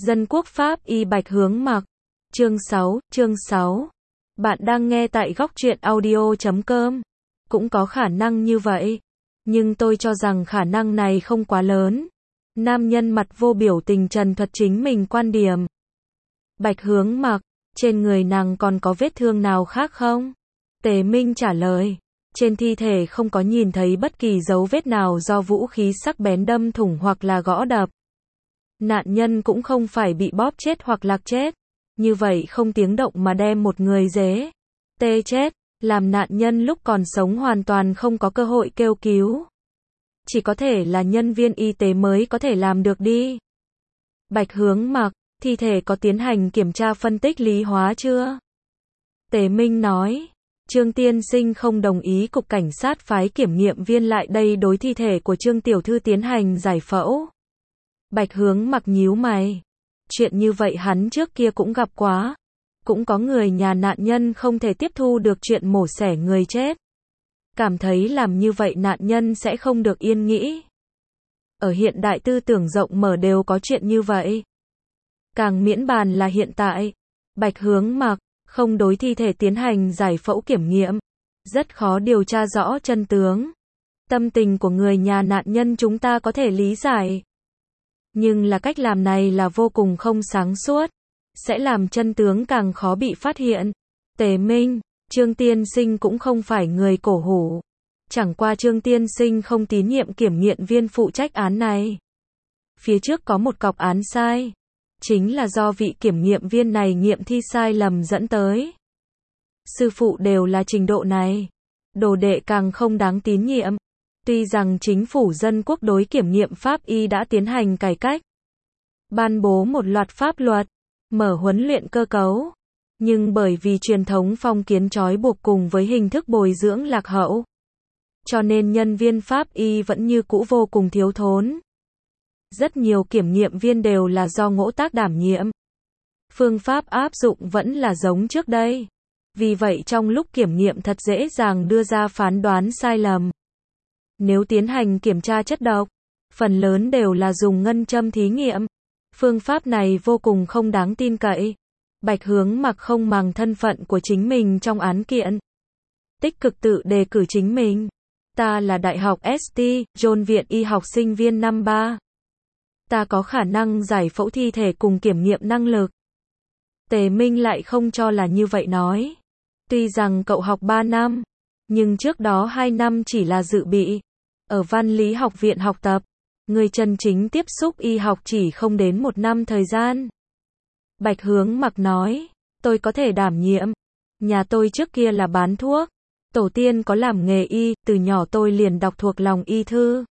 Dân quốc Pháp y Bạch Hướng Mặc. Chương 6. Bạn đang nghe tại góc truyện audio.com. Cũng có khả năng như vậy. Nhưng tôi cho rằng khả năng này không quá lớn. Nam nhân mặt vô biểu tình trần thuật chính mình quan điểm. Bạch Hướng Mặc, trên người nàng còn có vết thương nào khác không? Tề Minh trả lời. Trên thi thể không có nhìn thấy bất kỳ dấu vết nào do vũ khí sắc bén đâm thủng hoặc là gõ đập. Nạn nhân cũng không phải bị bóp chết hoặc lạc chết. Như vậy không tiếng động mà đem một người tê chết, làm nạn nhân lúc còn sống hoàn toàn không có cơ hội kêu cứu. Chỉ có thể là nhân viên y tế mới có thể làm được đi. Bạch Hướng Mặc, thi thể có tiến hành kiểm tra phân tích lý hóa chưa? Tề Minh nói. Trương tiên sinh không đồng ý cục cảnh sát phái kiểm nghiệm viên lại đây đối thi thể của Trương tiểu thư tiến hành giải phẫu. Bạch Hướng Mặc nhíu mày. Chuyện như vậy hắn trước kia cũng gặp quá. Cũng có người nhà nạn nhân không thể tiếp thu được chuyện mổ xẻ người chết. Cảm thấy làm như vậy nạn nhân sẽ không được yên nghỉ. Ở hiện đại tư tưởng rộng mở đều có chuyện như vậy. Càng miễn bàn là hiện tại. Bạch Hướng Mặc không đối thi thể tiến hành giải phẫu kiểm nghiệm. Rất khó điều tra rõ chân tướng. Tâm tình của người nhà nạn nhân chúng ta có thể lý giải. Nhưng là cách làm này là vô cùng không sáng suốt. Sẽ làm chân tướng càng khó bị phát hiện. Tề Minh, Trương tiên sinh cũng không phải người cổ hủ. Chẳng qua Trương tiên sinh không tín nhiệm kiểm nghiệm viên phụ trách án này. Phía trước có một cọc án sai. Chính là do vị kiểm nghiệm viên này nghiệm thi sai lầm dẫn tới. Sư phụ đều là trình độ này. Đồ đệ càng không đáng tín nhiệm. Tuy rằng chính phủ dân quốc đối kiểm nghiệm pháp y đã tiến hành cải cách. Ban bố một loạt pháp luật. Mở huấn luyện cơ cấu. Nhưng bởi vì truyền thống phong kiến trói buộc cùng với hình thức bồi dưỡng lạc hậu. Cho nên nhân viên pháp y vẫn như cũ vô cùng thiếu thốn. Rất nhiều kiểm nghiệm viên đều là do ngỗ tác đảm nhiệm. Phương pháp áp dụng vẫn là giống trước đây. Vì vậy trong lúc kiểm nghiệm thật dễ dàng đưa ra phán đoán sai lầm. Nếu tiến hành kiểm tra chất độc, phần lớn đều là dùng ngân châm thí nghiệm. Phương pháp này vô cùng không đáng tin cậy. Bạch Hướng Mặc không màng thân phận của chính mình trong án kiện. Tích cực tự đề cử chính mình. Ta là Đại học St. John Viện Y học sinh viên năm 3. Ta có khả năng giải phẫu thi thể cùng kiểm nghiệm năng lực. Tề Minh lại không cho là như vậy nói. Tuy rằng cậu học 3 năm, nhưng trước đó 2 năm chỉ là dự bị. Ở Văn lý học viện học tập, người chân chính tiếp xúc y học chỉ không đến 1 năm thời gian. Bạch Hướng Mặc nói, tôi có thể đảm nhiệm. Nhà tôi trước kia là bán thuốc. Tổ tiên có làm nghề y, từ nhỏ tôi liền đọc thuộc lòng y thư.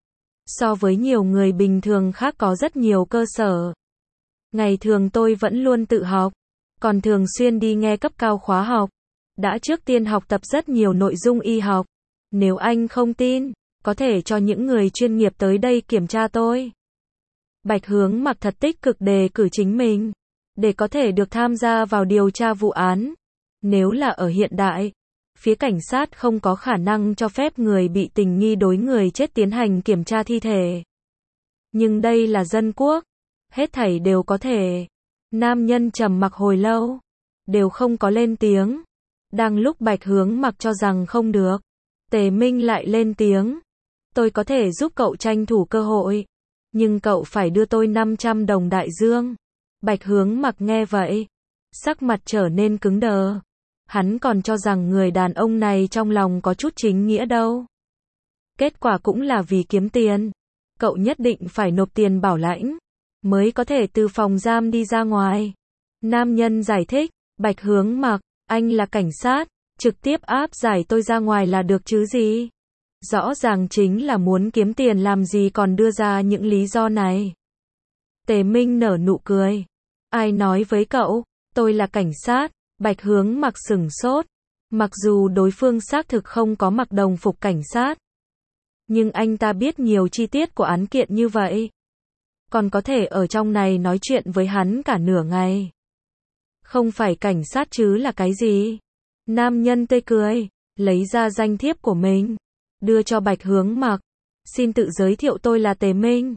So với nhiều người bình thường khác có rất nhiều cơ sở. Ngày thường tôi vẫn luôn tự học, còn thường xuyên đi nghe cấp cao khóa học. Đã trước tiên học tập rất nhiều nội dung y học. Nếu anh không tin, có thể cho những người chuyên nghiệp tới đây kiểm tra tôi. Bạch Hướng Mặc thật tích cực đề cử chính mình, để có thể được tham gia vào điều tra vụ án. Nếu là ở hiện đại, phía cảnh sát không có khả năng cho phép người bị tình nghi đối người chết tiến hành kiểm tra thi thể. Nhưng đây là dân quốc, hết thảy đều có thể. Nam nhân trầm mặc hồi lâu, đều không có lên tiếng. Đang lúc Bạch Hướng Mặc cho rằng không được, Tề Minh lại lên tiếng. Tôi có thể giúp cậu tranh thủ cơ hội, nhưng cậu phải đưa tôi 500 đồng đại dương. Bạch Hướng Mặc nghe vậy, sắc mặt trở nên cứng đờ. Hắn còn cho rằng người đàn ông này trong lòng có chút chính nghĩa đâu. Kết quả cũng là vì kiếm tiền. Cậu nhất định phải nộp tiền bảo lãnh, mới có thể từ phòng giam đi ra ngoài. Nam nhân giải thích, Bạch Hướng Mặc, anh là cảnh sát, trực tiếp áp giải tôi ra ngoài là được chứ gì. Rõ ràng chính là muốn kiếm tiền làm gì còn đưa ra những lý do này. Tề Minh nở nụ cười. Ai nói với cậu, tôi là cảnh sát? Bạch Hướng Mặc sửng sốt. Mặc dù đối phương xác thực không có mặc đồng phục cảnh sát, nhưng anh ta biết nhiều chi tiết của án kiện như vậy. Còn có thể ở trong này nói chuyện với hắn cả nửa ngày. Không phải cảnh sát chứ là cái gì? Nam nhân tươi cười, lấy ra danh thiếp của mình, đưa cho Bạch Hướng Mặc. Xin tự giới thiệu tôi là Tề Minh.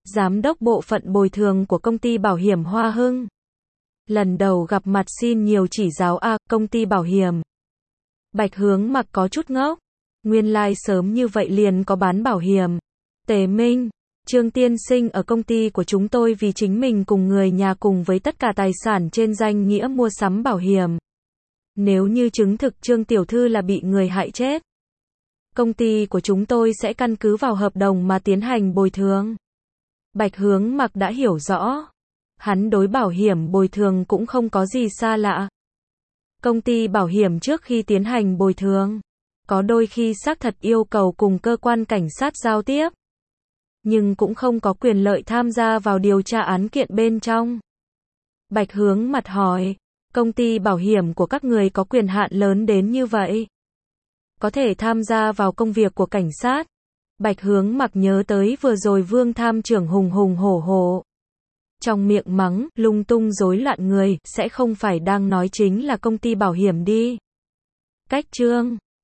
Giám đốc bộ phận bồi thường của công ty bảo hiểm Hoa Hưng. Lần đầu gặp mặt xin nhiều chỉ giáo a, công ty bảo hiểm. Bạch Hướng Mặc có chút ngốc. Nguyên lai sớm như vậy liền có bán bảo hiểm. Tề Minh, Trương tiên sinh ở công ty của chúng tôi vì chính mình cùng người nhà cùng với tất cả tài sản trên danh nghĩa mua sắm bảo hiểm. Nếu như chứng thực Trương tiểu thư là bị người hại chết, công ty của chúng tôi sẽ căn cứ vào hợp đồng mà tiến hành bồi thường. Bạch Hướng Mặc đã hiểu rõ. Hắn đối bảo hiểm bồi thường cũng không có gì xa lạ. Công ty bảo hiểm trước khi tiến hành bồi thường, có đôi khi xác thật yêu cầu cùng cơ quan cảnh sát giao tiếp, nhưng cũng không có quyền lợi tham gia vào điều tra án kiện bên trong. Bạch Hướng Mặc hỏi, công ty bảo hiểm của các người có quyền hạn lớn đến như vậy? Có thể tham gia vào công việc của cảnh sát. Bạch Hướng Mặc nhớ tới vừa rồi Vương tham trưởng hùng hùng hổ hổ. Trong miệng mắng, lung tung rối loạn người, sẽ không phải đang nói chính là công ty bảo hiểm đi. Cách chương